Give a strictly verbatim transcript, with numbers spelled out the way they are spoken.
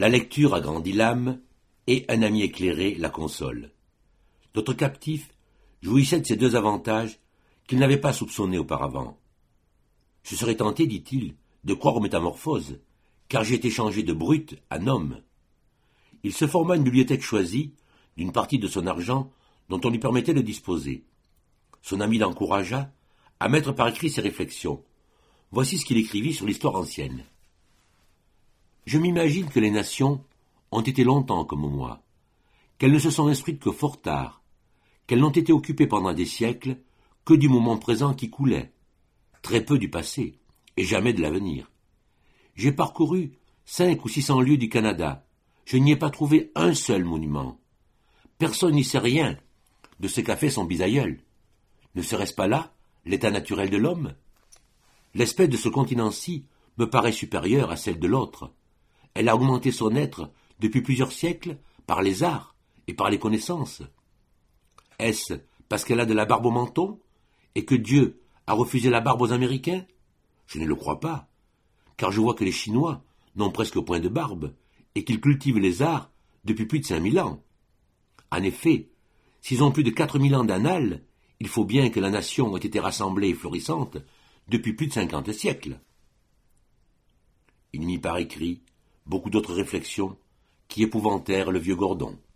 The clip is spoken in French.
La lecture agrandit l'âme, et un ami éclairé la console. Notre captif jouissait de ces deux avantages qu'il n'avait pas soupçonnés auparavant. Je serais tenté, dit-il, de croire aux métamorphoses, car j'ai été changé de brute en homme. Il se forma une bibliothèque choisie d'une partie de son argent dont on lui permettait de disposer. Son ami l'encouragea à mettre par écrit ses réflexions. Voici ce qu'il écrivit sur l'histoire ancienne. Je m'imagine que les nations ont été longtemps comme moi, qu'elles ne se sont instruites que fort tard, qu'elles n'ont été occupées pendant des siècles que du moment présent qui coulait, très peu du passé, et jamais de l'avenir. J'ai parcouru cinq ou six cents lieues du Canada, je n'y ai pas trouvé un seul monument. Personne n'y sait rien de ce qu'a fait son bisaïeul. Ne serait-ce pas là l'état naturel de l'homme? L'espèce de ce continent-ci me paraît supérieure à celle de l'autre. Elle a augmenté son être depuis plusieurs siècles par les arts et par les connaissances. Est-ce parce qu'elle a de la barbe au menton et que Dieu a refusé la barbe aux Américains? Je ne le crois pas, car je vois que les Chinois n'ont presque point de barbe et qu'ils cultivent les arts depuis plus de cinq mille ans. En effet, s'ils ont plus de quatre mille ans d'annales, il faut bien que la nation ait été rassemblée et florissante depuis plus de cinquante siècles. Il mit par écrit beaucoup d'autres réflexions qui épouvantèrent le vieux Gordon.